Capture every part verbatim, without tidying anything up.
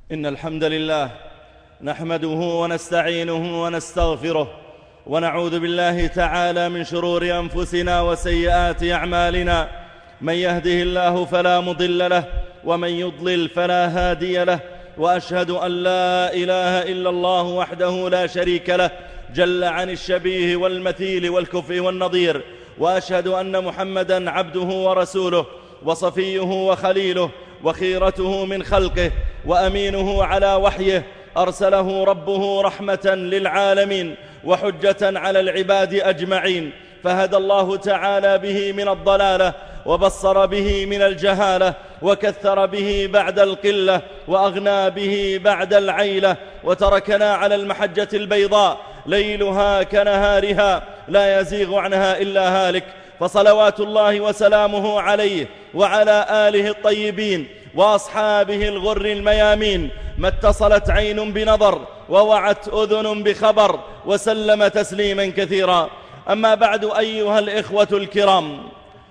إن الحمد لله نحمده ونستعينه ونستغفره ونعوذ بالله تعالى من شرور أنفسنا وسيئات أعمالنا. من يهده الله فلا مضل له ومن يضلل فلا هادي له، وأشهد أن لا إله إلا الله وحده لا شريك له جل عن الشبيه والمثيل والكفء والنظير، وأشهد أن محمدًا عبده ورسوله وصفيه وخليله وخيرته من خلقه وأمينه على وحيه، أرسله ربه رحمة للعالمين وحجة على العباد أجمعين، فهدى الله تعالى به من الضلالة وبصر به من الجهالة وكثر به بعد القلة وأغنى به بعد العيلة، وتركنا على المحجة البيضاء ليلها كنهارها لا يزيغ عنها إلا هالك، فصلوات الله وسلامه عليه وعلى آله الطيبين وأصحابه الغر الميامين، ما اتصلت عين بنظر ووعت أذن بخبر، وسلم تسليما كثيرا. أما بعد، أيها الإخوة الكرام،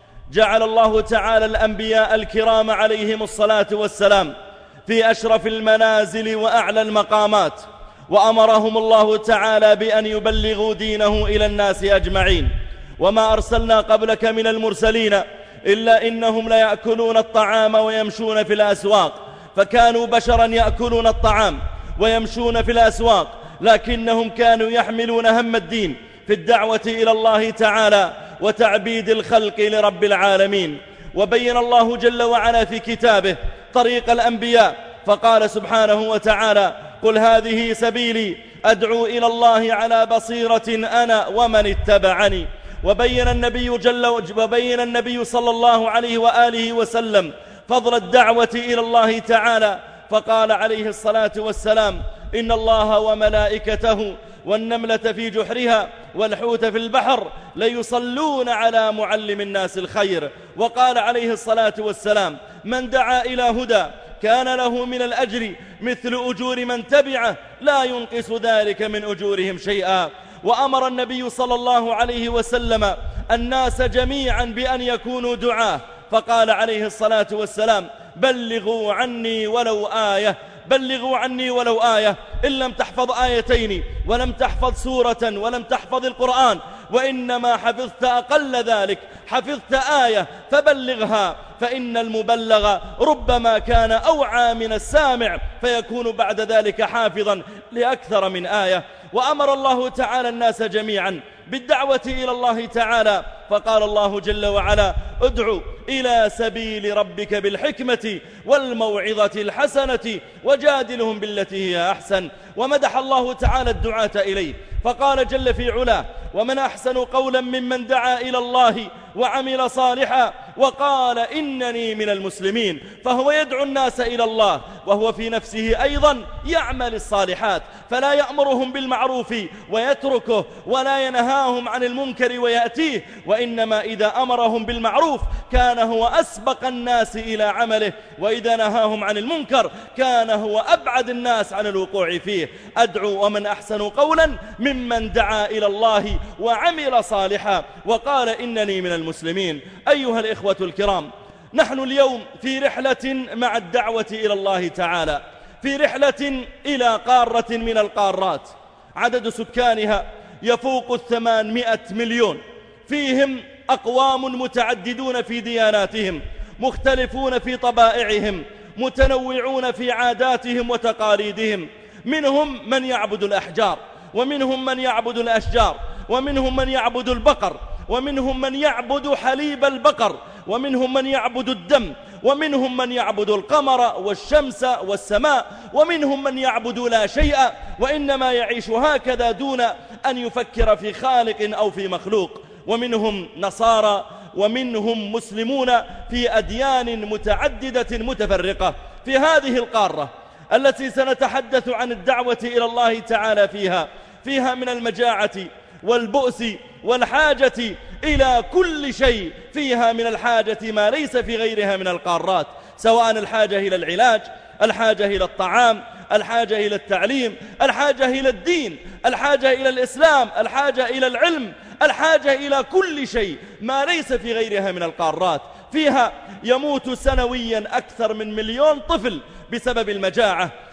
جعل الله تعالى الأنبياء الكرام عليهم الصلاة والسلام في أشرف المنازل وأعلى المقامات، وأمرهم الله تعالى بأن يبلغوا دينه إلى الناس أجمعين. وما أرسلنا قبلك من المرسلين إلا إنهم ليأكلون الطعام ويمشون في الأسواق، فكانوا بشرا يأكلون الطعام ويمشون في الأسواق، لكنهم كانوا يحملون هم الدين في الدعوة إلى الله تعالى وتعبيد الخلق لرب العالمين. وبين الله جل وعلا في كتابه طريق الأنبياء، فقال سبحانه وتعالى: قل هذه سبيلي أدعو إلى الله على بصيرة أنا ومن اتبعني. وبين النبي جل وبين النبي صلى الله عليه وآله وسلم فضل الدعوة إلى الله تعالى، فقال عليه الصلاة والسلام: إن الله وملائكته والنملة في جحرها والحوت في البحر ليصلون على معلم الناس الخير. وقال عليه الصلاة والسلام: من دعا إلى هدى كان له من الأجر مثل أجور من تبعه لا ينقص ذلك من أجورهم شيئا. وأمر النبي صلى الله عليه وسلم الناس جميعا بأن يكونوا دعاة، فقال عليه الصلاة والسلام: بلغوا عني ولو آية، بلغوا عني ولو آية. إن لم تحفظ آيتين ولم تحفظ سورة ولم تحفظ القرآن، وإنما حفظت أقل ذلك، حفظت آية فبلغها، فإن المبلغ ربما كان أوعى من السامع فيكون بعد ذلك حافظا لأكثر من آية. وأمر الله تعالى الناس جميعا بالدعوة إلى الله تعالى، فقال الله جل وعلا: ادعو إلى سبيل ربك بالحكمة والموعظة الحسنة وجادلهم بالتي هي أحسن. ومدح الله تعالى الدعاة إليه، فقال جل في علاه: ومن أحسن قولا ممن دعا إلى الله وعمل صالحا وقال إنني من المسلمين. فهو يدعو الناس إلى الله وهو في نفسه أيضا يعمل الصالحات، فلا يأمرهم بالمعروف ويتركه ولا ينهاهم عن المنكر ويأتيه، وإنما إذا أمرهم بالمعروف كان هو أسبق الناس إلى عمله، وإذا نهاهم عن المنكر كان هو أبعد الناس عن الوقوع فيه. أدعو ومن أحسن قولا ممن دعا إلى الله وعمل صالحا وقال إنني من المسلمين. أيها الإخوة الكرام، نحن اليوم في رحلة مع الدعوة إلى الله تعالى، في رحلة إلى قارة من القارات عدد سكانها يفوق الثمانمائة مليون، فيهم أقوام متعددون في دياناتهم، مختلفون في طبائعهم، متنوعون في عاداتهم وتقاليدهم، منهم من يعبد الأحجار، ومنهم من يعبد الأشجار، ومنهم من يعبد البقر، ومنهم من يعبد حليب البقر، ومنهم من يعبد الدم، ومنهم من يعبد القمر والشمس والسماء، ومنهم من يعبد لا شيء وإنما يعيش هكذا دون أن يفكر في خالق أو في مخلوق، ومنهم نصارى، ومنهم مسلمون في أديان متعددة متفرقة. في هذه القارة التي سنتحدث عن الدعوة إلى الله تعالى فيها، فيها من المجاعة والبؤس والحاجة إلى كل شيء، فيها من الحاجة ما ليس في غيرها من القارات، سواء الحاجة إلى العلاج، الحاجة إلى الطعام، الحاجة إلى التعليم، الحاجة إلى الدين، الحاجة إلى الإسلام، الحاجة إلى العلم، الحاجة إلى كل شيء ما ليس في غيرها من القارات. فيها يموت سنويا أكثر من مليون طفل بسبب المجاعة،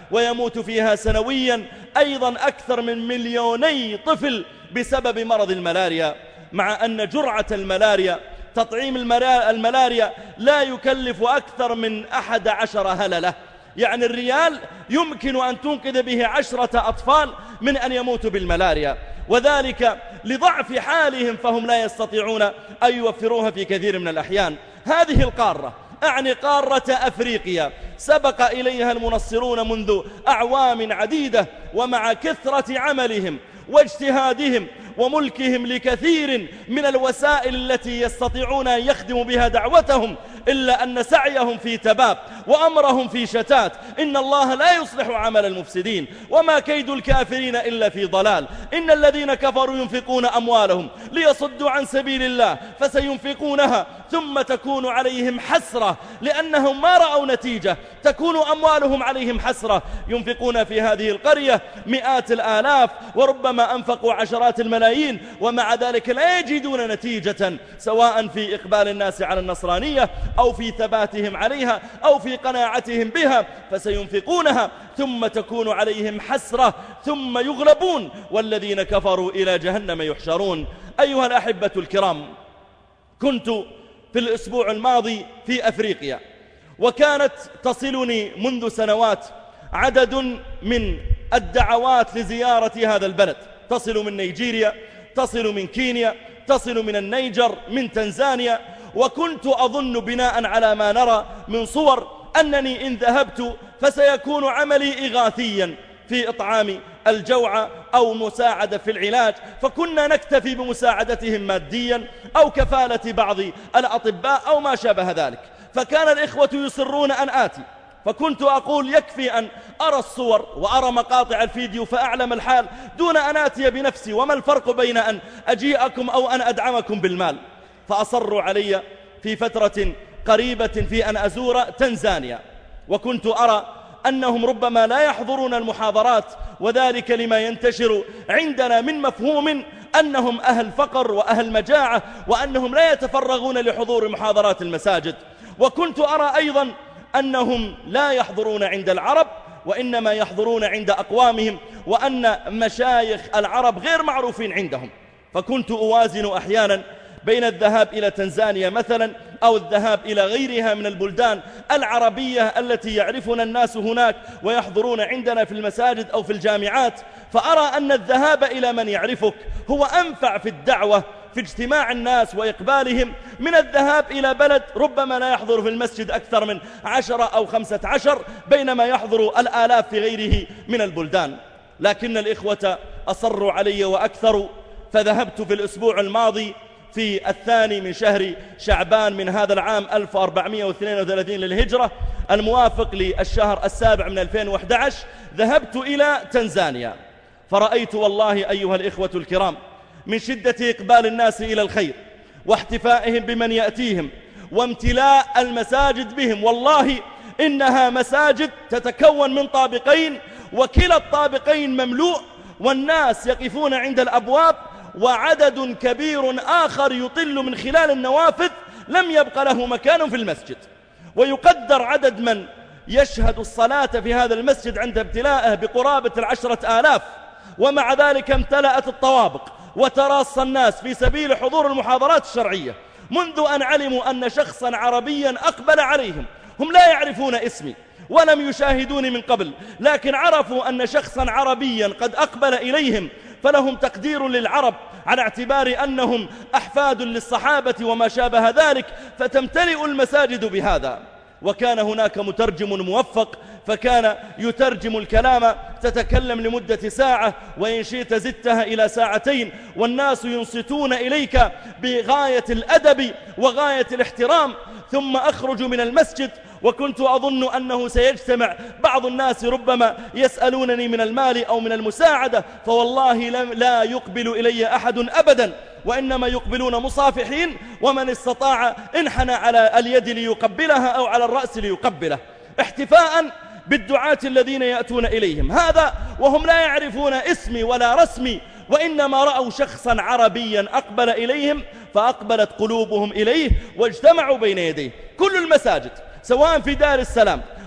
ويموت فيها سنويا أيضا أكثر من مليوني طفل بسبب مرض الملاريا، مع أن جرعة الملاريا تطعيم الملاريا لا يكلف أكثر من أحد عشر هللة، يعني الريال يمكن أن تنقذ به عشرة أطفال من أن يموتوا بالملاريا، وذلك لضعف حالهم فهم لا يستطيعون أن يوفروها في كثير من الأحيان. هذه القارة، أعني قارة أفريقيا، سبق إليها المنصرون منذ أعوام عديدة، ومع كثرة عملهم واجتهادهم وملكهم لكثير من الوسائل التي يستطيعون أن يخدموا بها دعوتهم، إلا أن سعيهم في تباب وأمرهم في شتات. إن الله لا يصلح عمل المفسدين وما كيد الكافرين إلا في ضلال. إن الذين كفروا ينفقون أموالهم ليصدوا عن سبيل الله فسينفقونها ثم تكون عليهم حسرة لأنهم ما رأوا نتيجة، تكون أموالهم عليهم حسرة. ينفقون في هذه القرية مئات الآلاف وربما أنفقوا عشرات الملايين، ومع ذلك لا يجدون نتيجة، سواء في إقبال الناس على النصرانية أو في ثباتهم عليها أو في قناعتهم بها، فسينفقونها ثم تكون عليهم حسرة ثم يغلبون والذين كفروا إلى جهنم يحشرون. أيها الأحبة الكرام، كنت في الأسبوع الماضي في أفريقيا، وكانت تصلني منذ سنوات عدد من الدعوات لزيارة هذا البلد، تصل من نيجيريا، تصل من كينيا، تصل من النيجر، من تنزانيا، وكنت أظن بناء على ما نرى من صور أنني إن ذهبت فسيكون عملي إغاثيا في إطعام الجوع أو مساعدة في العلاج، فكنا نكتفي بمساعدتهم ماديا أو كفالة بعض الأطباء أو ما شابه ذلك. فكان الإخوة يصرون أن آتي، فكنت أقول يكفي أن أرى الصور وأرى مقاطع الفيديو فأعلم الحال دون أن آتي بنفسي، وما الفرق بين أن أجيئكم أو أن أدعمكم بالمال. فأصروا علي في فترة قريبة في أن أزور تنزانيا، وكنت أرى أنهم ربما لا يحضرون المحاضرات، وذلك لما ينتشر عندنا من مفهوم أنهم أهل فقر وأهل مجاعة، وأنهم لا يتفرغون لحضور محاضرات المساجد. وكنت أرى أيضا أنهم لا يحضرون عند العرب وإنما يحضرون عند أقوامهم، وأن مشايخ العرب غير معروفين عندهم. فكنت أوازن أحيانا بين الذهاب إلى تنزانيا مثلا أو الذهاب إلى غيرها من البلدان العربية التي يعرفنا الناس هناك ويحضرون عندنا في المساجد أو في الجامعات، فأرى أن الذهاب إلى من يعرفك هو أنفع في الدعوة في اجتماع الناس وإقبالهم من الذهاب إلى بلد ربما لا يحضر في المسجد أكثر من عشرة أو خمسة عشر، بينما يحضر الآلاف في غيره من البلدان. لكن الإخوة أصروا علي وأكثروا، فذهبت في الأسبوع الماضي في الثاني من شهر شعبان من هذا العام ألف وأربعمائة واثنين وثلاثين للهجرة، الموافق للشهر السابع من ألفين وأحد عشر، ذهبت إلى تنزانيا، فرأيت والله أيها الإخوة الكرام من شدة إقبال الناس إلى الخير واحتفائهم بمن يأتيهم وامتلاء المساجد بهم، والله إنها مساجد تتكون من طابقين، وكلا الطابقين مملوء والناس يقفون عند الأبواب، وعدد كبير آخر يطل من خلال النوافذ لم يبق له مكان في المسجد. ويقدر عدد من يشهد الصلاة في هذا المسجد عند ابتلاءه بقرابة العشرة آلاف، ومع ذلك امتلأت الطوابق وتراص الناس في سبيل حضور المحاضرات الشرعية، منذ أن علموا أن شخصا عربيا أقبل عليهم. هم لا يعرفون اسمي ولم يشاهدوني من قبل، لكن عرفوا أن شخصا عربيا قد أقبل إليهم، فلهم تقدير للعرب على اعتبار أنهم أحفاد للصحابة وما شابه ذلك، فتمتلئ المساجد بهذا. وكان هناك مترجم موفق فكان يترجم الكلام، تتكلم لمدة ساعة وإن شئت زدتها إلى ساعتين، والناس ينصتون إليك بغاية الأدب وغاية الاحترام. ثم أخرج من المسجد وكنت أظن أنه سيجتمع بعض الناس ربما يسألونني من المال أو من المساعدة، فوالله لا يقبل إلي أحد أبدا، وإنما يقبلون مصافحين، ومن استطاع انحنى على اليد ليقبلها أو على الرأس ليقبله، احتفاء بالدعاة الذين يأتون إليهم. هذا وهم لا يعرفون اسمي ولا رسمي، وإنما رأوا شخصا عربيا أقبل إليهم فأقبلت قلوبهم إليه واجتمعوا بين يديه. كل المساجد سواء في دار السلام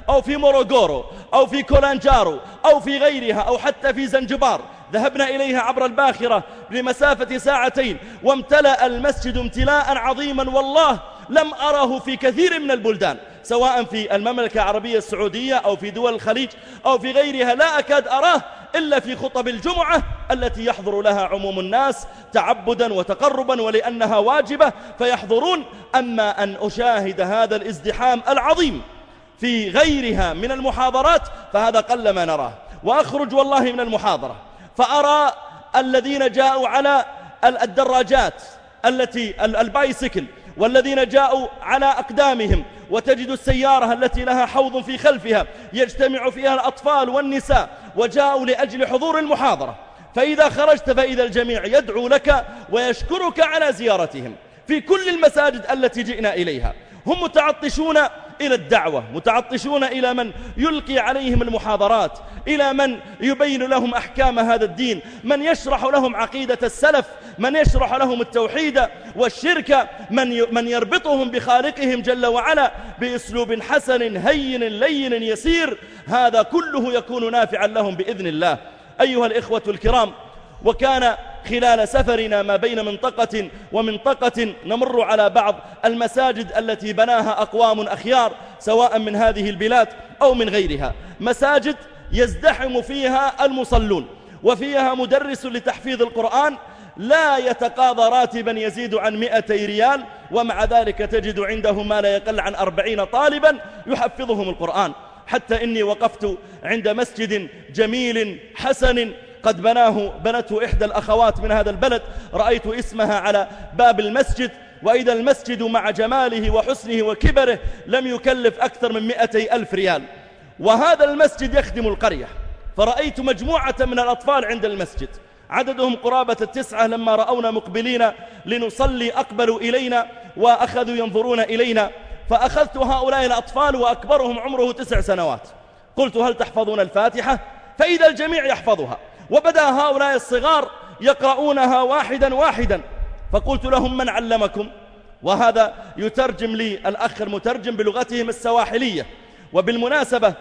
أو في موروغورو أو في كولانجارو أو في غيرها أو حتى في زنجبار، ذهبنا إليها عبر الباخرة لمسافة ساعتين وامتلأ المسجد امتلاء عظيما، والله لم أره في كثير من البلدان، سواء في المملكة العربية السعودية أو في دول الخليج أو في غيرها، لا أكاد أراه إلا في خطب الجمعة التي يحضر لها عموم الناس تعبدا وتقربا ولأنها واجبة فيحضرون. أما أن أشاهد هذا الازدحام العظيم في غيرها من المحاضرات فهذا قل ما نراه. وأخرج والله من المحاضرة فأرى الذين جاءوا على الدراجات التي البايسكل والذين جاءوا على أقدامهم، وتجد السيارة التي لها حوض في خلفها يجتمع فيها الأطفال والنساء، وجاءوا لأجل حضور المحاضرة. فإذا خرجت فإذا الجميع يدعو لك ويشكرك على زيارتهم في كل المساجد التي جئنا إليها. هم متعطشون إلى الدعوة، متعطشون إلى من يلقي عليهم المحاضرات، إلى من يبين لهم أحكام هذا الدين، من يشرح لهم عقيدة السلف، من يشرح لهم التوحيد والشرك، من من يربطهم بخالقهم جل وعلا بأسلوب حسن هين لين يسير. هذا كله يكون نافعا لهم بإذن الله. أيها الإخوة الكرام، وكان خلال سفرنا ما بين منطقة ومنطقة نمر على بعض المساجد التي بناها أقوام أخيار سواء من هذه البلاد أو من غيرها، مساجد يزدحم فيها المصلون وفيها مدرس لتحفيظ القرآن لا يتقاضى راتبا يزيد عن مئتي ريال، ومع ذلك تجد عنده ما لا يقل عن أربعين طالبا يحفظهم القرآن. حتى إني وقفت عند مسجد جميل حسن قد بناه بنته إحدى الأخوات من هذا البلد، رأيت اسمها على باب المسجد، وإذا المسجد مع جماله وحسنه وكبره لم يكلف أكثر من مئتي ألف ريال. وهذا المسجد يخدم القرية، فرأيت مجموعة من الأطفال عند المسجد عددهم قرابة التسعة، لما رأونا مقبلين لنصلي أقبلوا إلينا وأخذوا ينظرون إلينا، فأخذت هؤلاء الأطفال وأكبرهم عمره تسع سنوات، قلت هل تحفظون الفاتحة؟ فإذا الجميع يحفظها، وبدأ هؤلاء الصغار يقرؤونها واحدا واحدا، فقلت لهم من علمكم؟ وهذا يترجم لي الأخ المترجم بلغتهم السواحلية. وبالمناسبة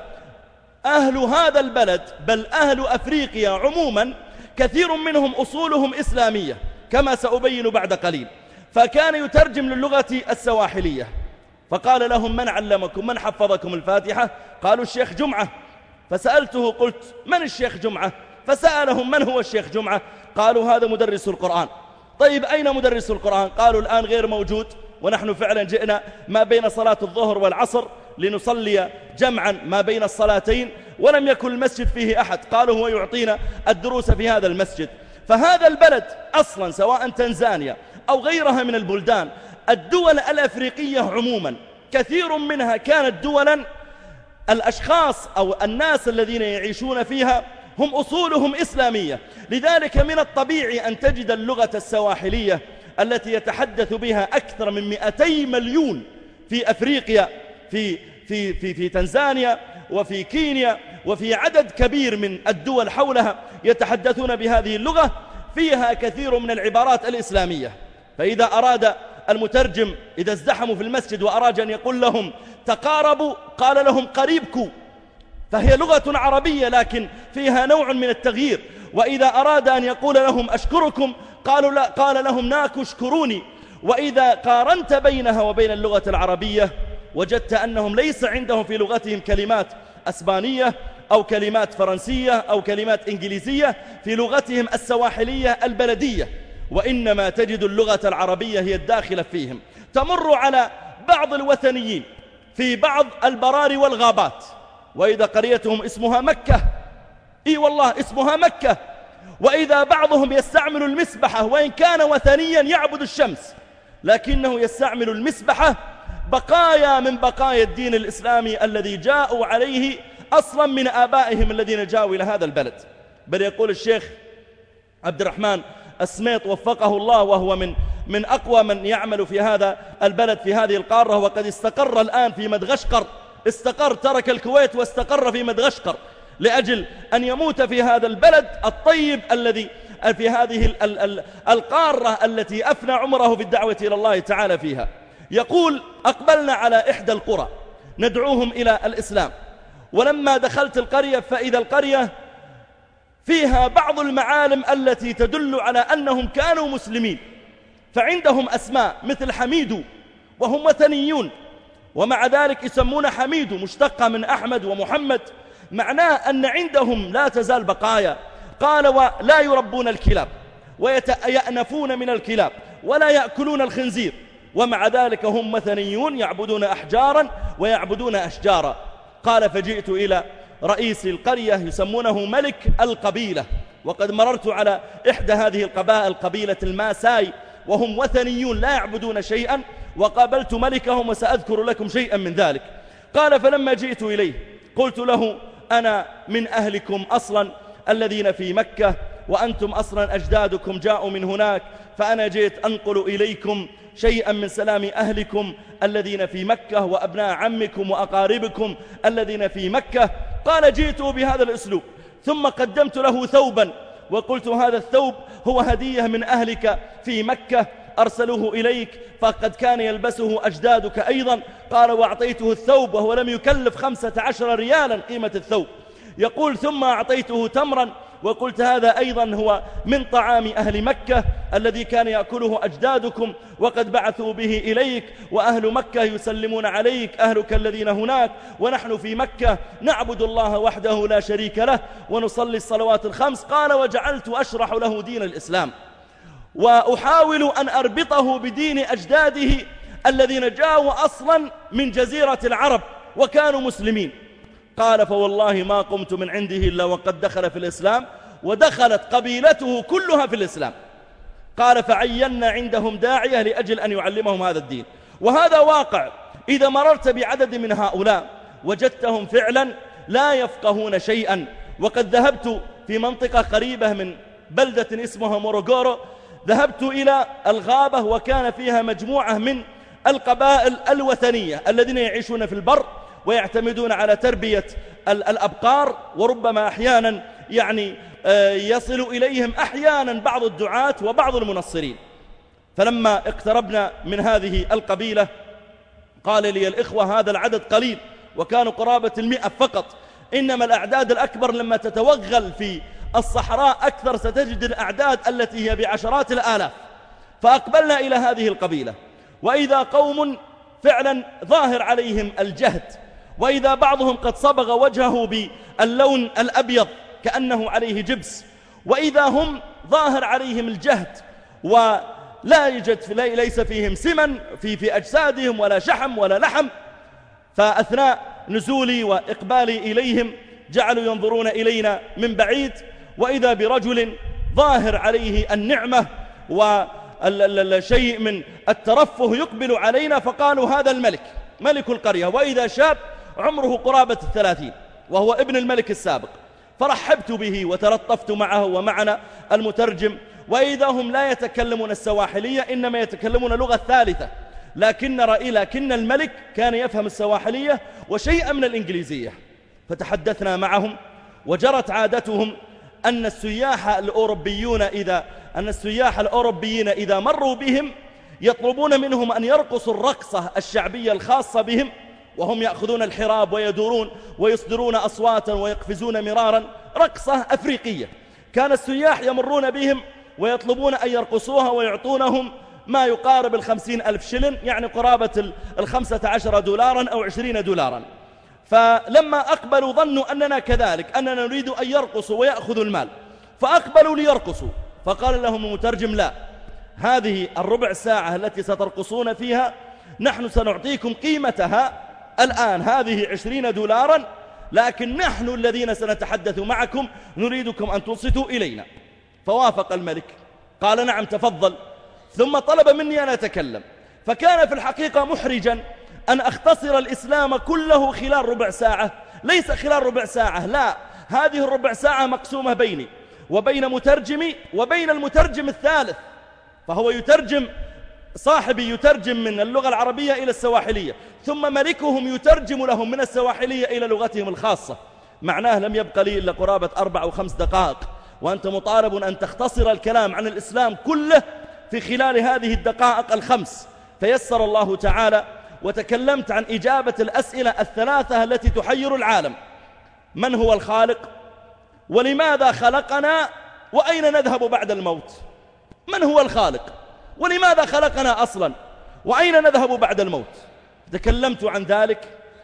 أهل هذا البلد بل أهل أفريقيا عموما كثير منهم أصولهم إسلامية كما سأبين بعد قليل، فكان يترجم للغة السواحلية، فقال لهم من علمكم؟ من حفظكم الفاتحة؟ قالوا الشيخ جمعة. فسألته قلت من الشيخ جمعة؟ فسألهم من هو الشيخ جمعة؟ قالوا هذا مدرس القرآن. طيب أين مدرس القرآن؟ قالوا الآن غير موجود، ونحن فعلا جئنا ما بين صلاة الظهر والعصر لنصلي جمعا ما بين الصلاتين، ولم يكن المسجد فيه أحد، قالوا هو يعطينا الدروس في هذا المسجد. فهذا البلد أصلا سواء تنزانيا أو غيرها من البلدان، الدول الأفريقية عموما كثير منها كانت دولا الأشخاص أو الناس الذين يعيشون فيها هم أصولهم إسلامية، لذلك من الطبيعي أن تجد اللغة السواحلية التي يتحدث بها أكثر من مئتي مليون في أفريقيا، في, في, في, في تنزانيا وفي كينيا وفي عدد كبير من الدول حولها يتحدثون بهذه اللغة، فيها كثير من العبارات الإسلامية. فإذا أراد المترجم إذا ازدحموا في المسجد وأراد أن يقول لهم تقاربوا قال لهم قريبكم، فهي لغة عربية لكن فيها نوع من التغيير. وإذا أراد أن يقول لهم أشكركم قالوا لا قال لهم ناكو اشكروني. وإذا قارنت بينها وبين اللغة العربية وجدت أنهم ليس عندهم في لغتهم كلمات أسبانية أو كلمات فرنسية أو كلمات إنجليزية، في لغتهم السواحلية البلدية، وإنما تجد اللغة العربية هي الداخلة فيهم. تمر على بعض الوثنيين في بعض البراري والغابات، وإذا قريتهم اسمها مكة، إي والله اسمها مكة، وإذا بعضهم يستعمل المسبحة وإن كان وثنيا يعبد الشمس لكنه يستعمل المسبحة بقايا من بقايا الدين الإسلامي الذي جاءوا عليه أصلا من آبائهم الذين جاءوا إلى هذا البلد. بل يقول الشيخ عبد الرحمن السميط وفقه الله، وهو من من أقوى من يعمل في هذا البلد في هذه القارة، وقد استقر الآن في مدغشقر، استقر ترك الكويت واستقر في مدغشقر لأجل أن يموت في هذا البلد الطيب الذي في هذه القارة التي أفنى عمره في الدعوة إلى الله تعالى فيها. يقول أقبلنا على إحدى القرى ندعوهم إلى الإسلام، ولما دخلت القرية فإذا القرية فيها بعض المعالم التي تدل على أنهم كانوا مسلمين، فعندهم أسماء مثل حميد وهم وثنيون، ومع ذلك يسمون حميد مشتقة من أحمد ومحمد، معناه أن عندهم لا تزال بقايا. قال ولا يربون الكلاب ويأنفون من الكلاب ولا يأكلون الخنزير، ومع ذلك هم وثنيون يعبدون أحجارا ويعبدون أشجارا. قال فجئت إلى رئيس القرية يسمونه ملك القبيلة، وقد مررت على إحدى هذه القبائل قبيلة الماساي وهم وثنيون لا يعبدون شيئا، وقابلت ملكهم وسأذكر لكم شيئا من ذلك. قال فلما جئت إليه قلت له أنا من أهلكم أصلا الذين في مكة، وأنتم أصلا أجدادكم جاءوا من هناك، فأنا جئت أنقل إليكم شيئا من سلام أهلكم الذين في مكة وأبناء عمكم وأقاربكم الذين في مكة. قال جئت بهذا الأسلوب، ثم قدمت له ثوبا وقلت هذا الثوب هو هدية من أهلك في مكة أرسلوه إليك، فقد كان يلبسه أجدادك أيضا. قال وأعطيته الثوب وهو لم يكلف خمسة عشر ريالا قيمة الثوب. يقول ثم أعطيته تمرا وقلت هذا أيضا هو من طعام أهل مكة الذي كان يأكله أجدادكم وقد بعثوا به إليك، وأهل مكة يسلمون عليك أهلك الذين هناك، ونحن في مكة نعبد الله وحده لا شريك له ونصلي الصلوات الخمس. قال وجعلت أشرح له دين الإسلام وأحاول أن أربطه بدين أجداده الذين جاءوا أصلا من جزيرة العرب وكانوا مسلمين. قال فوالله ما قمت من عنده إلا وقد دخل في الإسلام ودخلت قبيلته كلها في الإسلام. قال فعينا عندهم داعية لأجل أن يعلمهم هذا الدين. وهذا واقع، إذا مررت بعدد من هؤلاء وجدتهم فعلا لا يفقهون شيئا. وقد ذهبت في منطقة قريبة من بلدة اسمها موروغورو، ذهبت إلى الغابة وكان فيها مجموعة من القبائل الوثنية الذين يعيشون في البر ويعتمدون على تربية الأبقار، وربما أحيانا يعني يصل إليهم أحيانا بعض الدعاة وبعض المنصرين. فلما اقتربنا من هذه القبيلة قال لي الإخوة هذا العدد قليل، وكانوا قرابة المئة فقط، إنما الأعداد الأكبر لما تتوغل في الصحراء أكثر ستجد الأعداد التي هي بعشرات الآلاف. فأقبلنا إلى هذه القبيلة وإذا قوم فعلا ظاهر عليهم الجهد، وإذا بعضهم قد صبغ وجهه باللون الأبيض كأنه عليه جبس، وإذا هم ظاهر عليهم الجهد ولا يوجد ليس فيهم سمن في, في أجسادهم ولا شحم ولا لحم. فأثناء نزولي وإقبالي إليهم جعلوا ينظرون إلينا من بعيد، وإذا برجل ظاهر عليه النعمة وشيء من الترفه يقبل علينا، فقالوا هذا الملك ملك القرية، وإذا شاب عمره قرابة الثلاثين وهو ابن الملك السابق. فرحبت به وتلطفت معه ومعنا المترجم، وإذا هم لا يتكلمون السواحلية إنما يتكلمون لغة ثالثة، لكن رأي لكن الملك كان يفهم السواحلية وشيئا من الإنجليزية. فتحدثنا معهم، وجرت عادتهم أن السياح الأوروبيون إذا أن السياح الأوروبيين إذا مروا بهم يطلبون منهم أن يرقصوا الرقصة الشعبية الخاصة بهم، وهم يأخذون الحراب ويدورون ويصدرون أصواتا ويقفزون مرارا، رقصة أفريقية. كان السياح يمرون بهم ويطلبون أن يرقصوها ويعطونهم ما يقارب الخمسين ألف شلن، يعني قرابة الخمسة عشر دولارا أو عشرين دولارا. فلما أقبلوا ظنوا أننا كذلك، أننا نريد أن يرقصوا ويأخذوا المال، فأقبلوا ليرقصوا. فقال لهم المترجم لا، هذه الربع ساعة التي سترقصون فيها نحن سنعطيكم قيمتها الآن، هذه عشرين دولارا، لكن نحن الذين سنتحدث معكم نريدكم أن تنصتوا إلينا. فوافق الملك، قال نعم تفضل، ثم طلب مني أن أتكلم. فكان في الحقيقة محرجا أن أختصر الإسلام كله خلال ربع ساعة، ليس خلال ربع ساعة، لا، هذه الربع ساعة مقسومة بيني وبين مترجمي وبين المترجم الثالث، فهو يترجم، صاحبي يترجم من اللغة العربية إلى السواحلية، ثم ملكهم يترجم لهم من السواحلية إلى لغتهم الخاصة. معناه لم يبقى لي إلا قرابة أربع أو خمس دقائق، وأنت مطالب أن تختصر الكلام عن الإسلام كله في خلال هذه الدقائق الخمس. فيسر الله تعالى وتكلمت عن إجابة الأسئلة الثلاثة التي تحير العالم، من هو الخالق؟ ولماذا خلقنا؟ وأين نذهب بعد الموت؟ من هو الخالق؟ ولماذا خلقنا أصلا؟ وأين نذهب بعد الموت؟ تكلمت عن ذلك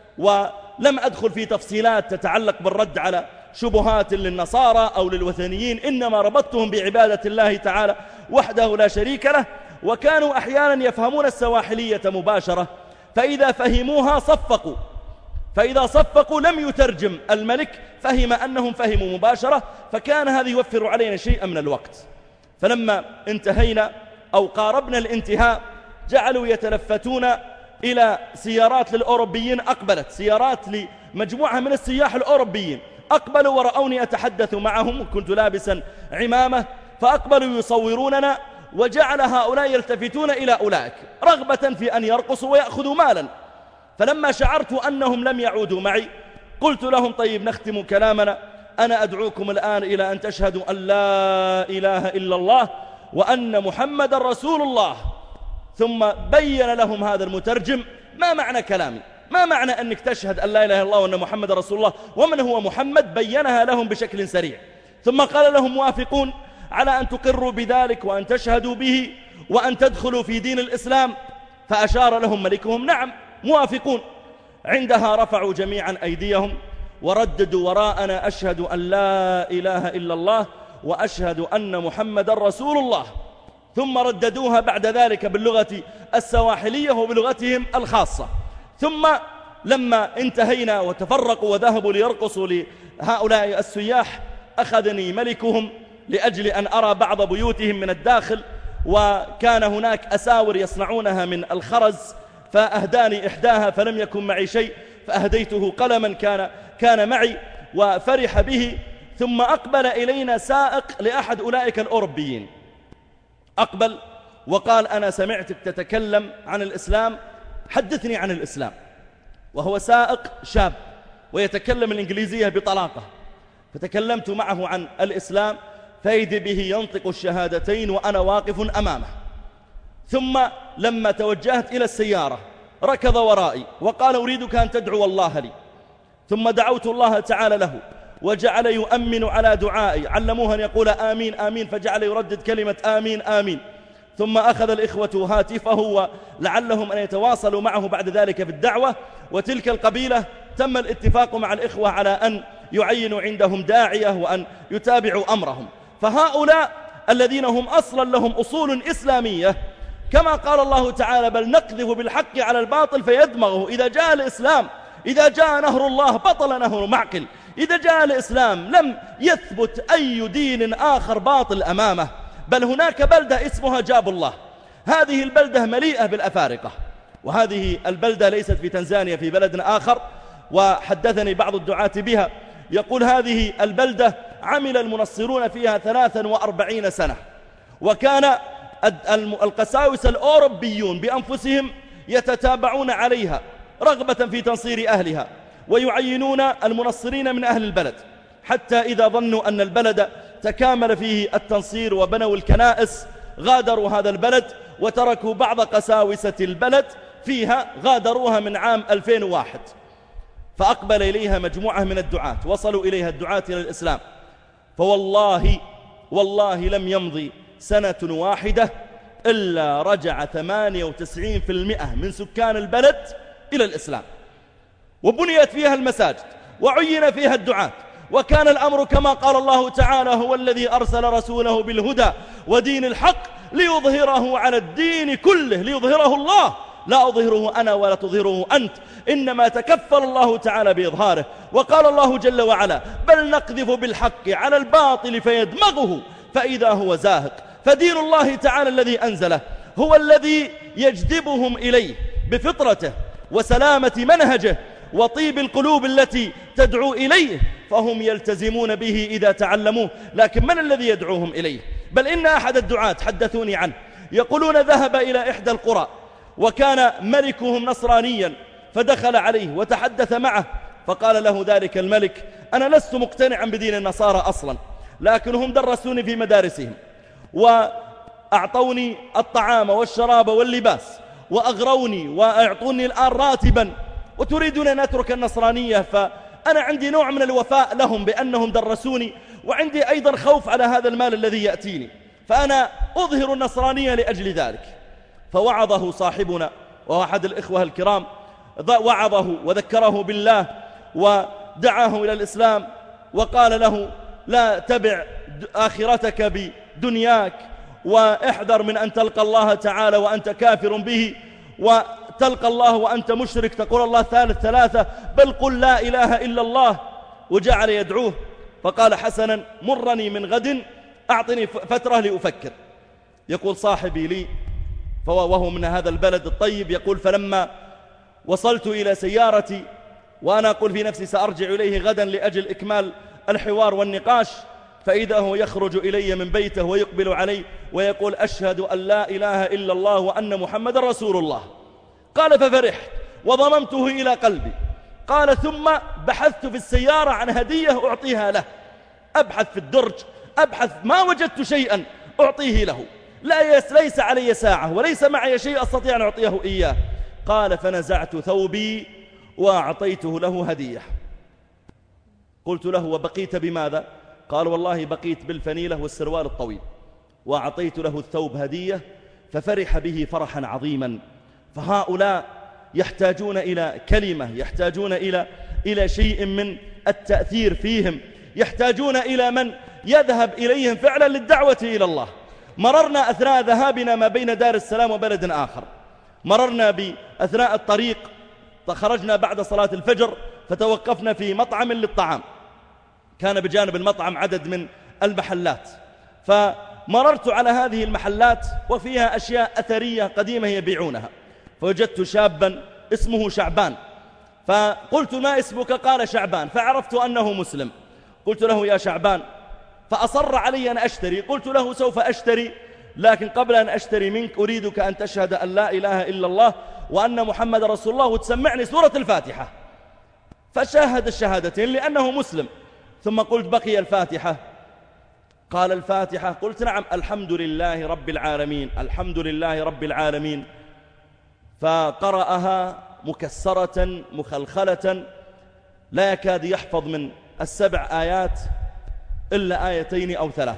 ولم أدخل في تفصيلات تتعلق بالرد على شبهات للنصارى أو للوثنيين، إنما ربطتهم بعبادة الله تعالى وحده لا شريك له. وكانوا أحيانا يفهمون السواحلية مباشرة، فإذا فهموها صفقوا، فإذا صفقوا لم يترجم الملك، فهم أنهم فهموا مباشرة، فكان هذا يوفر علينا شيئا من الوقت. فلما انتهينا أو قاربنا الانتهاء جعلوا يتلفتون إلى سيارات للأوروبيين، أقبلت سيارات لمجموعة من السياح الأوروبيين، أقبلوا ورأوني أتحدث معهم وكنت لابسا عمامة، فأقبلوا يصوروننا، وجعل هؤلاء يلتفتون إلى أولئك رغبة في أن يرقصوا ويأخذوا مالا. فلما شعرت أنهم لم يعودوا معي قلت لهم طيب نختم كلامنا، أنا أدعوكم الآن إلى أن تشهدوا أن لا إله إلا الله وأن محمد رسول الله. ثم بين لهم هذا المترجم ما معنى كلامي، ما معنى أنك تشهد أن لا إله إلا الله وأن محمد رسول الله، ومن هو محمد، بينها لهم بشكل سريع. ثم قال لهم موافقون على أن تقروا بذلك وأن تشهدوا به وأن تدخلوا في دين الإسلام؟ فأشار لهم ملكهم نعم موافقون. عندها رفعوا جميعا أيديهم ورددوا وراءنا أشهد أن لا إله إلا الله وأشهد أن محمد رسول الله، ثم رددوها بعد ذلك باللغة السواحلية وبلغتهم الخاصة. ثم لما انتهينا وتفرقوا وذهبوا ليرقصوا لهؤلاء السياح أخذني ملكهم لأجل أن أرى بعض بيوتهم من الداخل، وكان هناك أساور يصنعونها من الخرز، فأهداني إحداها فلم يكن معي شيء، فأهديته قلما كان, كان معي وفرح به. ثم أقبل إلينا سائق لأحد أولئك الأوروبيين، أقبل وقال أنا سمعتك تتكلم عن الإسلام، حدثني عن الإسلام. وهو سائق شاب ويتكلم الإنجليزية بطلاقة، فتكلمت معه عن الإسلام فإذا به ينطق الشهادتين وأنا واقف أمامه. ثم لما توجهت إلى السيارة ركض ورائي وقال أريدك أن تدعو الله لي. ثم دعوت الله تعالى له وجعل يؤمن على دعائي، علموه أن يقول آمين آمين، فجعل يردد كلمة آمين آمين. ثم أخذ الإخوة هاتفه ولعلهم أن يتواصلوا معه بعد ذلك في الدعوة. وتلك القبيلة تم الاتفاق مع الإخوة على أن يعينوا عندهم داعية وأن يتابعوا أمرهم. فهؤلاء الذين هم أصلا لهم أصول إسلامية، كما قال الله تعالى بل نقذف بالحق على الباطل فيدمغه. إذا جاء الإسلام، إذا جاء نهر الله بطل نهر معقل. إذا جاء الإسلام لم يثبت أي دين آخر باطل أمامه، بل هناك بلدة اسمها جاب الله، هذه البلدة مليئة بالأفارقة، وهذه البلدة ليست في تنزانيا، في بلد آخر. وحدثني بعض الدعاة بها يقول هذه البلدة عمل المنصرون فيها ثلاثا وأربعين سنة، وكان القساوسة الأوروبيون بأنفسهم يتتابعون عليها رغبة في تنصير أهلها، ويعينون المنصرين من أهل البلد، حتى إذا ظنوا أن البلد تكامل فيه التنصير وبنوا الكنائس غادروا هذا البلد وتركوا بعض قساوسة البلد فيها، غادروها من عام ألفين وواحد. فأقبل إليها مجموعة من الدعاة، وصلوا إليها الدعاة إلى الإسلام، فوالله والله لم يمضي سنة واحدة إلا رجع ثمانية وتسعين بالمئة من سكان البلد إلى الإسلام، وبنيت فيها المساجد وعين فيها الدعاة، وكان الأمر كما قال الله تعالى هو الذي أرسل رسوله بالهدى ودين الحق ليظهره على الدين كله، ليظهره الله، لا أظهره أنا ولا تظهره أنت، إنما تكفل الله تعالى بإظهاره. وقال الله جل وعلا بل نقذف بالحق على الباطل فيدمغه فإذا هو زاهق. فدين الله تعالى الذي أنزله هو الذي يجذبهم إليه بفطرته وسلامة منهجه وطيب القلوب التي تدعو إليه، فهم يلتزمون به إذا تعلموه. لكن من الذي يدعوهم إليه؟ بل إن أحد الدعاة حدثوني عنه يقولون ذهب إلى إحدى القرى وكان ملكهم نصرانيا، فدخل عليه وتحدث معه، فقال له ذلك الملك أنا لست مقتنعا بدين النصارى أصلا، لكنهم درسوني في مدارسهم وأعطوني الطعام والشراب واللباس وأغروني وأعطوني الآن راتبا، وتريدون أن أترك النصرانية أنا عندي نوع من الوفاء لهم بأنهم درسوني، وعندي أيضا خوف على هذا المال الذي يأتيني، فأنا أظهر النصرانية لأجل ذلك. فوعظه صاحبنا وهو أحد الإخوة الكرام، وعظه وذكره بالله ودعاه إلى الإسلام، وقال له لا تبع آخرتك بدنياك، واحذر من أن تلقى الله تعالى وأنت كافر به، وتلقى الله وأنت مشرك تقول الله ثالث ثلاثة، بل قل لا إله إلا الله. وجعل يدعوه، فقال حسنا مرني من غد أعطني فترة لأفكر. يقول صاحبي لي وهو من هذا البلد الطيب، يقول فلما وصلت إلى سيارتي وأنا أقول في نفسي سأرجع إليه غدا لأجل إكمال الحوار والنقاش، فإذا هو يخرج إلي من بيته ويقبل علي ويقول أشهد أن لا إله إلا الله وأن محمد رسول الله. قال ففرحت وضممته إلى قلبي. قال ثم بحثت في السيارة عن هدية أعطيها له، أبحث في الدرج، أبحث، ما وجدت شيئا أعطيه له، لا ليس علي ساعة وليس معي شيء أستطيع أن أعطيه إياه. قال فنزعت ثوبي وأعطيته له هدية. قلت له وبقيت بماذا؟ قال والله بقيت بالفنيلة والسروال الطويل، وأعطيت له الثوب هدية، ففرح به فرحا عظيما. فهؤلاء يحتاجون إلى كلمة، يحتاجون إلى إلى شيء من التأثير فيهم، يحتاجون إلى من يذهب إليهم فعلا للدعوة إلى الله. مررنا أثناء ذهابنا ما بين دار السلام وبلد آخر، مررنا بأثناء الطريق، خرجنا بعد صلاة الفجر فتوقفنا في مطعم للطعام، كان بجانب المطعم عدد من المحلات، فمررت على هذه المحلات وفيها أشياء أثرية قديمة يبيعونها، فوجدت شابا اسمه شعبان، فقلت ما اسمك؟ قال شعبان، فعرفت أنه مسلم. قلت له يا شعبان، فأصر علي أن أشتري. قلت له سوف أشتري، لكن قبل أن أشتري منك أريدك أن تشهد أن لا إله إلا الله وأن محمد رسول الله وتسمعني سورة الفاتحة. فشاهد الشهادتين لأنه مسلم. ثم قلت بقي الفاتحة. قال الفاتحة. قلت نعم. الحمد لله رب العالمين، الحمد لله رب العالمين. فقرأها مكسرة مخلخلة، لا يكاد يحفظ من السبع آيات إلا آيتين أو ثلاث.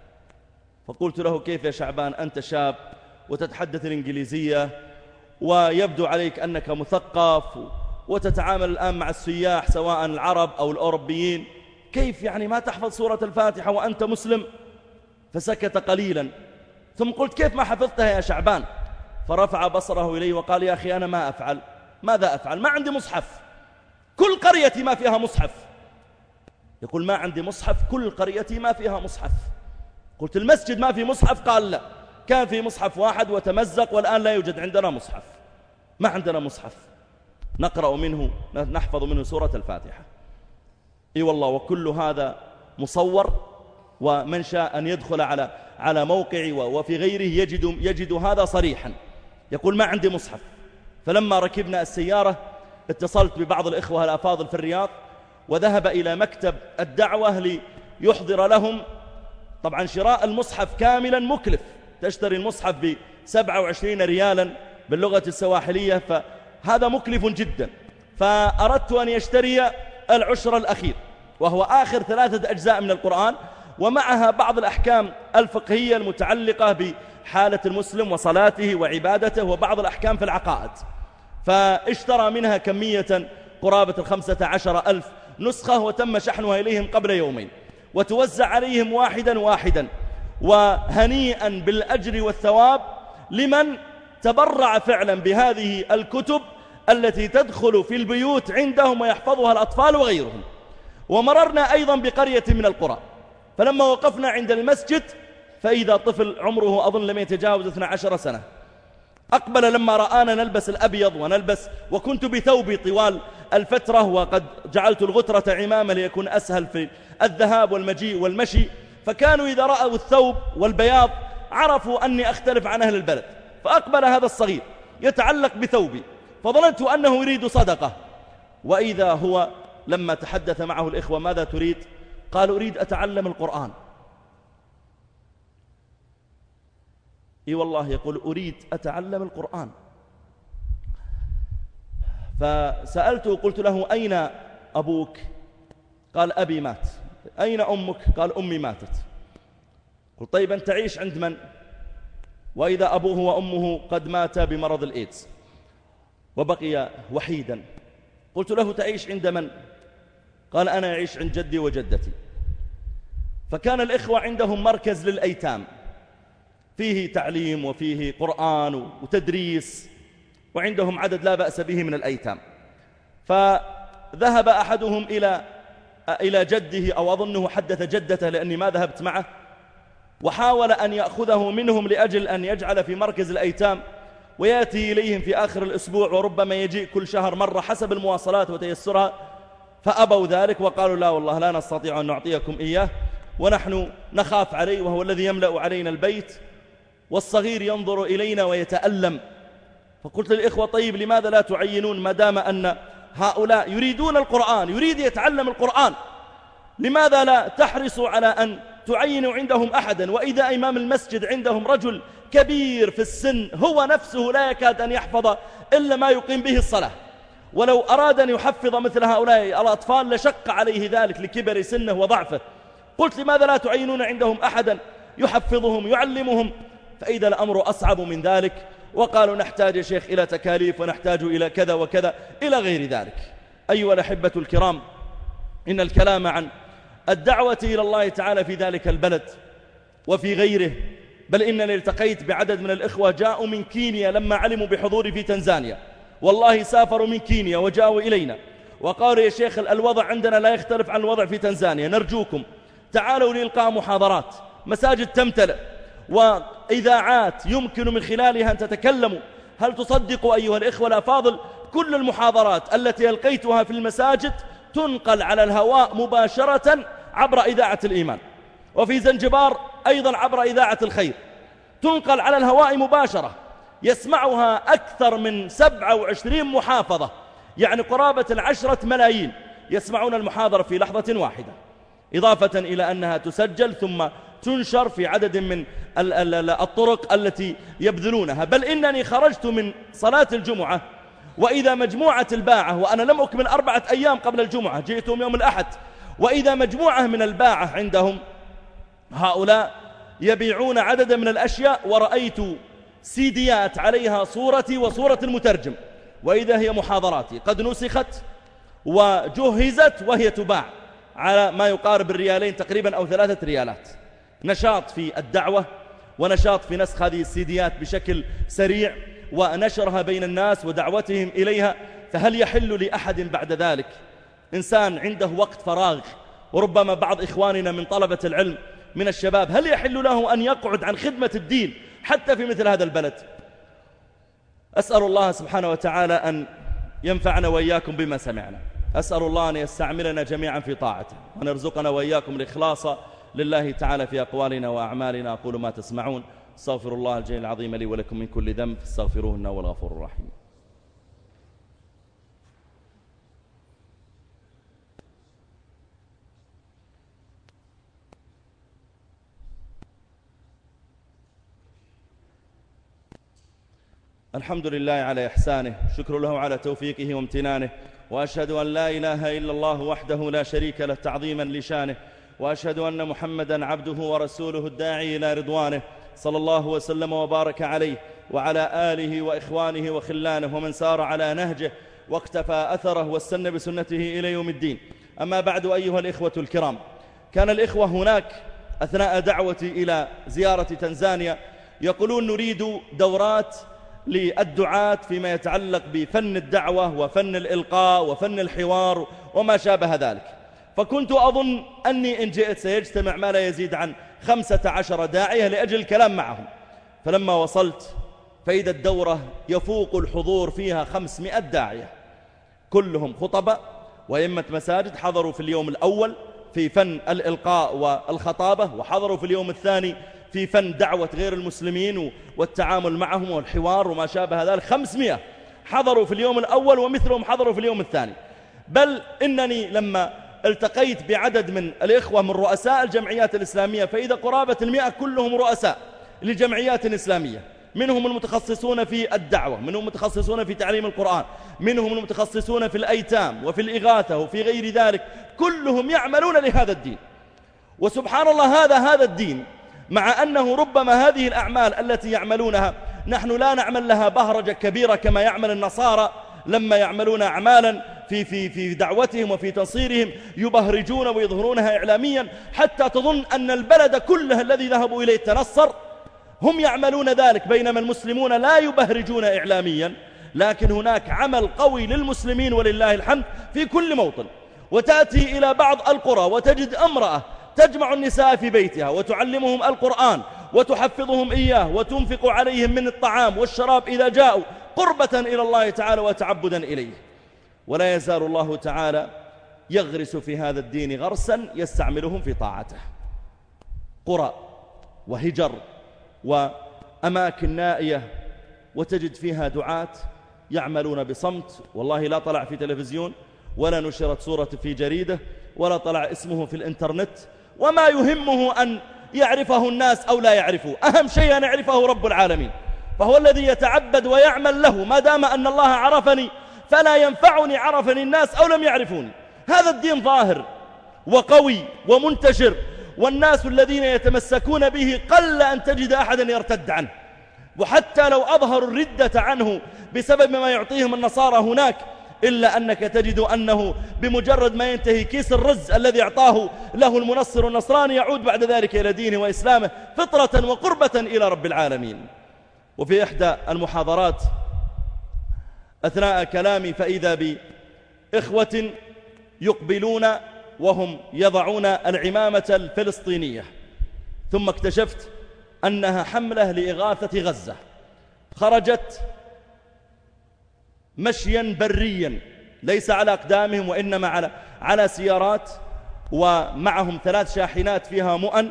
فقلت له كيف يا شعبان، أنت شاب وتتحدث الإنجليزية ويبدو عليك أنك مثقف وتتعامل الآن مع السياح سواء العرب أو الأوروبيين، كيف يعني ما تحفظ سورة الفاتحة وأنت مسلم؟ فسكت قليلا، ثم قلت كيف ما حفظتها يا شعبان؟ فرفع بصره إليه وقال يا أخي أنا ما أفعل. ماذا أفعل؟ ما عندي مصحف، كل قريتي ما فيها مصحف. يقول ما عندي مصحف، كل قريتي ما فيها مصحف. قلت المسجد ما في مصحف؟ قال لا، كان في مصحف واحد وتمزق والآن لا يوجد عندنا مصحف، ما عندنا مصحف نقرأ منه نحفظ منه سورة الفاتحة. اي والله، وكل هذا مصور، ومن شاء أن يدخل على على موقعي وفي غيره يجد, يجد هذا صريحا. يقول ما عندي مصحف. فلما ركبنا السيارة اتصلت ببعض الإخوة الأفاضل في الرياض، وذهب إلى مكتب الدعوة ليحضر لهم. طبعا شراء المصحف كاملا مكلف، تشتري المصحف بسبعة وعشرين ريالا باللغة السواحلية، فهذا مكلف جدا. فأردت أن يشتري العشر الأخير، وهو آخر ثلاثة أجزاء من القرآن، ومعها بعض الأحكام الفقهية المتعلقة بحالة المسلم وصلاته وعبادته وبعض الأحكام في العقائد. فاشترى منها كمية قرابة الخمسة عشر ألف نسخة، وتم شحنها إليهم قبل يومين، وتوزع عليهم واحدا واحدا. وهنيئا بالأجر والثواب لمن تبرع فعلا بهذه الكتب التي تدخل في البيوت عندهم ويحفظها الأطفال وغيرهم. ومررنا أيضا بقرية من القرى، فلما وقفنا عند المسجد فإذا طفل عمره أظن لم يتجاوز اثنتا عشرة سنة أقبل لما رآنا نلبس الأبيض ونلبس، وكنت بثوبي طوال الفترة، وقد جعلت الغترة عمامة ليكون أسهل في الذهاب والمجيء والمشي، فكانوا إذا رأوا الثوب والبياض عرفوا أني أختلف عن أهل البلد. فأقبل هذا الصغير يتعلق بثوبي، فظننت أنه يريد صدقة، وإذا هو لما تحدث معه الإخوة ماذا تريد؟ قال أريد أتعلم القرآن. اي والله، يقول أريد أتعلم القرآن. فسألته قلت له أين أبوك؟ قال أبي مات. أين أمك؟ قال أمي ماتت. قلت طيب أنت تعيش عند من؟ وإذا أبوه وأمه قد ماتا بمرض الإيدز وبقي وحيدا. قلت له تعيش عند من؟ قال أنا أعيش عند جدي وجدتي. فكان الإخوة عندهم مركز للأيتام فيه تعليم وفيه قرآن وتدريس، وعندهم عدد لا بأس به من الأيتام. فذهب أحدهم إلى إلى جده، أو أظنه حدث جدته لأني ما ذهبت معه، وحاول أن يأخذه منهم لأجل أن يجعل في مركز الأيتام ويأتي إليهم في آخر الأسبوع، وربما يجيء كل شهر مرة حسب المواصلات وتيسرها. فأبوا ذلك وقالوا لا والله لا نستطيع أن نعطيكم إياه، ونحن نخاف عليه وهو الذي يملأ علينا البيت، والصغير ينظر إلينا ويتألم. فقلت للإخوة طيب لماذا لا تعينون، ما دام أن هؤلاء يريدون القرآن، يريد يتعلم القرآن، لماذا لا تحرصوا على أن تعينوا عندهم أحدا؟ وإذا إمام المسجد عندهم رجل كبير في السن هو نفسه لا يكاد أن يحفظ إلا ما يقيم به الصلاة، ولو أراد أن يحفظ مثل هؤلاء الأطفال لشق عليه ذلك لكبر سنه وضعفه. قلت لماذا لا تعينون عندهم أحدا يحفظهم يعلمهم؟ فإذا الأمر أصعب من ذلك، وقالوا نحتاج يا شيخ إلى تكاليف، ونحتاج إلى كذا وكذا إلى غير ذلك. أيها الأحبة الكرام، إن الكلام عن الدعوة إلى الله تعالى في ذلك البلد وفي غيره، بل إنني التقيت بعدد من الإخوة جاءوا من كينيا لما علموا بحضوري في تنزانيا، والله سافروا من كينيا وجاءوا إلينا وقالوا يا شيخ الوضع عندنا لا يختلف عن الوضع في تنزانيا، نرجوكم تعالوا لإلقاء محاضرات، مساجد تمتلئ وإذاعات يمكن من خلالها أن تتكلموا. هل تصدقوا أيها الإخوة الأفاضل كل المحاضرات التي ألقيتها في المساجد تنقل على الهواء مباشرة عبر إذاعة الإيمان، وفي زنجبار أيضا عبر إذاعة الخير تنقل على الهواء مباشرة، يسمعها أكثر من سبعة وعشرين محافظة، يعني قرابة العشرة ملايين يسمعون المحاضرة في لحظة واحدة، إضافة إلى أنها تسجل ثم تنشر في عدد من الطرق التي يبذلونها. بل إنني خرجت من صلاة الجمعة وإذا مجموعة الباعة، وأنا لم أكمل أربعة أيام قبل الجمعة، جئتهم يوم الأحد، وإذا مجموعة من الباعة عندهم هؤلاء يبيعون عددا من الأشياء، ورأيت سيديات عليها صورتي وصورة المترجم، وإذا هي محاضراتي قد نسخت وجهزت وهي تباع على ما يقارب الريالين تقريبا أو ثلاثة ريالات. نشاط في الدعوة ونشاط في نسخ هذه السيديات بشكل سريع ونشرها بين الناس ودعوتهم إليها. فهل يحل لأحد بعد ذلك، إنسان عنده وقت فراغ، وربما بعض إخواننا من طلبة العلم من الشباب، هل يحل له أن يقعد عن خدمة الدين حتى في مثل هذا البلد؟ أسأل الله سبحانه وتعالى أن ينفعنا وإياكم بما سمعنا، أسأل الله أن يستعملنا جميعا في طاعته، وأن يرزقنا وإياكم الإخلاص لله تعالى في أقوالنا وأعمالنا. أقول ما تسمعون، استغفر الله الجليل العظيم لي ولكم من كل ذنب، فاستغفروه إنه هو الغفور الرحيم. الحمد لله على إحسانه، شكر له على توفيقه وامتنانه، وأشهد أن لا إله إلا الله وحده لا شريك له تعظيما لشانه، وأشهد أن محمدا عبده ورسوله الداعي إلى رضوانه، صلى الله وسلم وبارك عليه وعلى آله وإخوانه وخلانه ومن سار على نهجه واقتفى أثره واستنى بسنته إلى يوم الدين. أما بعد، أيها الإخوة الكرام، كان الإخوة هناك أثناء دعوتي إلى زيارة تنزانيا يقولون نريد دورات للدعاة فيما يتعلق بفن الدعوة وفن الإلقاء وفن الحوار وما شابه ذلك. فكنت أظن أني إن جئت سيجتمع ما لا يزيد عن خمسة عشر داعية لأجل الكلام معهم. فلما وصلت فإذا الدورة يفوق الحضور فيها خمسمائة داعية، كلهم خطباء وإمة مساجد، حضروا في اليوم الأول في فن الإلقاء والخطابة، وحضروا في اليوم الثاني في فن دعوة غير المسلمين والتعامل معهم والحوار وما شابه ذلك. خمسمائة حضروا في اليوم الأول ومثلهم حضروا في اليوم الثاني. بل إنني لما التقيت بعدد من الإخوة من رؤساء الجمعيات الإسلامية، فإذا قرابة المئة كلهم رؤساء لجمعيات إسلامية منهم المتخصصون في الدعوة، منهم المتخصصون في تعليم القرآن، منهم المتخصصون في الأيتام وفي الإغاثة وفي غير ذلك، كلهم يعملون لهذا الدين. وسبحان الله هذا هذا الدين، مع أنه ربما هذه الأعمال التي يعملونها نحن لا نعمل لها بهرجة كبيرة كما يعمل النصارى لما يعملون أعمالا في, في, في دعوتهم وفي تنصيرهم، يبهرجون ويظهرونها إعلاميا حتى تظن أن البلد كله الذي ذهبوا إليه تنصر. هم يعملون ذلك، بينما المسلمون لا يبهرجون إعلاميا، لكن هناك عمل قوي للمسلمين ولله الحمد في كل موطن. وتأتي إلى بعض القرى وتجد امرأة تجمع النساء في بيتها وتعلمهم القرآن وتحفظهم إياه وتنفق عليهم من الطعام والشراب إذا جاءوا، قربة إلى الله تعالى وتعبدا إليه. ولا يزال الله تعالى يغرس في هذا الدين غرسا يستعملهم في طاعته. قرى وهجر وأماكن نائية وتجد فيها دعاة يعملون بصمت، والله لا طلع في تلفزيون ولا نشرت صورة في جريدة ولا طلع اسمه في الإنترنت، وما يهمه أن يعرفه الناس أو لا يعرفه، أهم شيء أن يعرفه رب العالمين، فهو الذي يتعبد ويعمل له. ما دام أن الله عرفني فلا ينفعني عرفني الناس أو لم يعرفوني. هذا الدين ظاهر وقوي ومنتشر، والناس الذين يتمسكون به قل أن تجد أحدا يرتد عنه، وحتى لو أظهروا الردة عنه بسبب ما يعطيهم النصارى هناك، إلا أنك تجد أنه بمجرد ما ينتهي كيس الرز الذي أعطاه له المنصر النصراني يعود بعد ذلك إلى دينه وإسلامه فطرة وقربة إلى رب العالمين. وفي إحدى المحاضرات أثناء كلامي فإذا بإخوة يقبلون وهم يضعون العمامة الفلسطينية، ثم اكتشفت أنها حملة لإغاثة غزة، خرجت مشيا بريا ليس على أقدامهم وإنما على, على سيارات، ومعهم ثلاث شاحنات فيها مؤن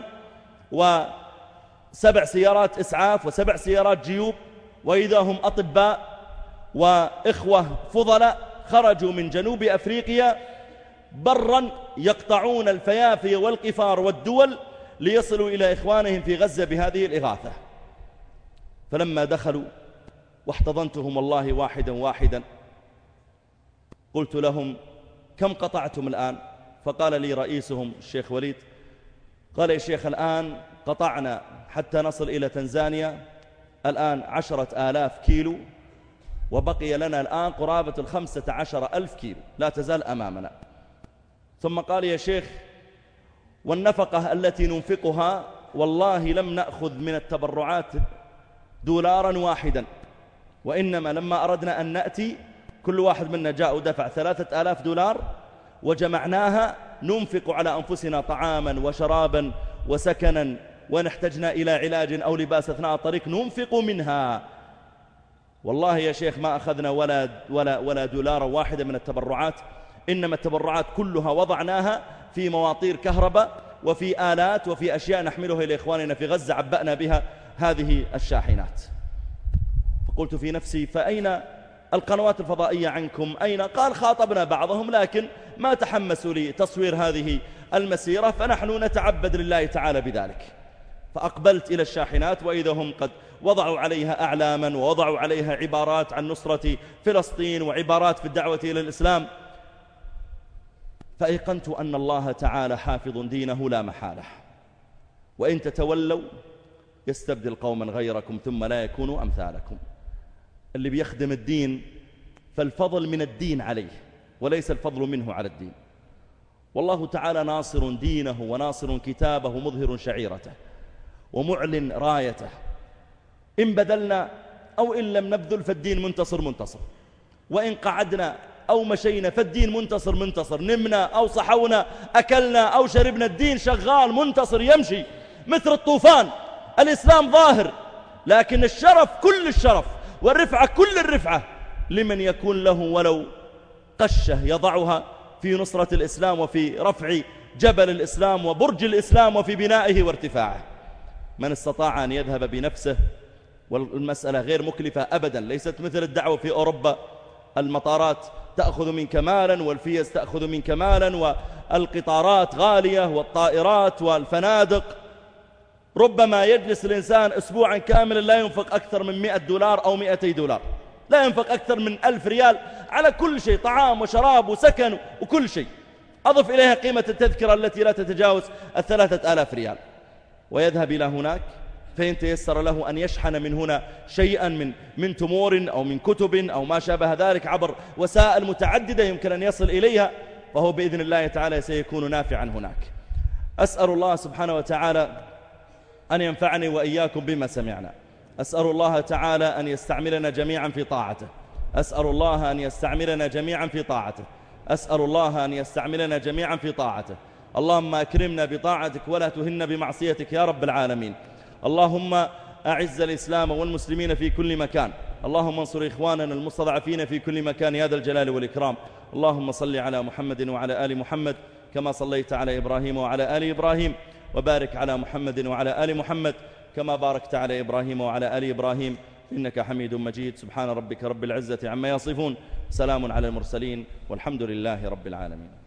وسبع سيارات إسعاف وسبع سيارات جيوب، وإذا هم أطباء وإخوة فضلاء خرجوا من جنوب أفريقيا برا يقطعون الفيافي والقفار والدول ليصلوا إلى إخوانهم في غزة بهذه الإغاثة. فلما دخلوا واحتضنتهم والله واحدا واحدا قلت لهم: كم قطعتم الآن؟ فقال لي رئيسهم الشيخ وليد، قال: يا شيخ الآن قطعنا حتى نصل إلى تنزانيا الآن عشرة آلاف كيلو، وبقي لنا الآن قرابة الخمسة عشر ألف كيلو لا تزال أمامنا. ثم قال: يا شيخ، والنفقة التي ننفقها والله لم نأخذ من التبرعات دولارا واحدا، وإنما لما أردنا أن نأتي كل واحد منا جاء ودفع ثلاثة آلاف دولار وجمعناها ننفق على أنفسنا طعاما وشرابا وسكنا، ونحتجنا إلى علاج أو لباس أثناء الطريق ننفق منها. والله يا شيخ ما أخذنا ولا, ولا, ولا دولار واحدة من التبرعات، إنما التبرعات كلها وضعناها في مواطير كهرباء وفي آلات وفي أشياء نحملها إلى إخواننا في غزة عبأنا بها هذه الشاحنات. فقلت في نفسي: فأين القنوات الفضائية عنكم؟ أين؟ قال: خاطبنا بعضهم لكن ما تحمسوا لتصوير هذه المسيرة، فنحن نتعبد لله تعالى بذلك. فأقبلت إلى الشاحنات وإذا هم قد وضعوا عليها أعلاما ووضعوا عليها عبارات عن نصرة فلسطين وعبارات في الدعوة إلى الإسلام. فأيقنت أن الله تعالى حافظ دينه لا محالة، وإن تتولوا يستبدل قوما غيركم ثم لا يكونوا أمثالكم. اللي بيخدم الدين فالفضل من الدين عليه وليس الفضل منه على الدين. والله تعالى ناصر دينه وناصر كتابه مظهر شعيرته ومعلن رايته. إن بذلنا أو إن لم نبذل فالدين منتصر منتصر، وإن قعدنا أو مشينا فالدين منتصر منتصر، نمنا أو صحونا أكلنا أو شربنا الدين شغال منتصر يمشي مثل الطوفان. الإسلام ظاهر، لكن الشرف كل الشرف والرفعة كل الرفعة لمن يكون له ولو قشة يضعها في نصرة الإسلام وفي رفع جبل الإسلام وبرج الإسلام وفي بنائه وارتفاعه. من استطاع أن يذهب بنفسه، والمسألة غير مكلفة أبدا، ليست مثل الدعوة في أوروبا، المطارات تأخذ منك مالا والفيز تأخذ منك مالا والقطارات غالية والطائرات والفنادق. ربما يجلس الإنسان أسبوعا كاملا لا ينفق أكثر من مئة دولار أو مئتي دولار، لا ينفق أكثر من ألف ريال على كل شيء، طعام وشراب وسكن وكل شيء، أضف إليها قيمة التذكرة التي لا تتجاوز الثلاثة آلاف ريال، ويذهب إلى هناك فإن تيسر له أن يشحن من هنا شيئا من من تمور أو من كتب أو ما شابه ذلك عبر وسائل متعددة يمكن أن يصل إليها، فهو بإذن الله تعالى سيكون نافعا هناك. أسأل الله سبحانه وتعالى أن ينفعني وإياكم بما سمعنا، أسأل الله تعالى أن يستعملنا جميعا في طاعته، أسأل الله أن يستعملنا جميعا في طاعته، أسأل الله أن يستعملنا جميعا في طاعته. اللهم أكرمنا بطاعتك ولا تهنا بمعصيتك يا رب العالمين. اللهم أعز الإسلام والمسلمين في كل مكان، اللهم انصر إخواننا المستضعفين في كل مكان يا ذا الجلال والإكرام. اللهم صل على محمد وعلى آل محمد كما صليت على إبراهيم وعلى آل إبراهيم، وبارك على محمد وعلى آل محمد كما باركت على إبراهيم وعلى آل إبراهيم إنك حميد مجيد. سبحان ربك رب العزة عما يصفون، سلام على المرسلين والحمد لله رب العالمين.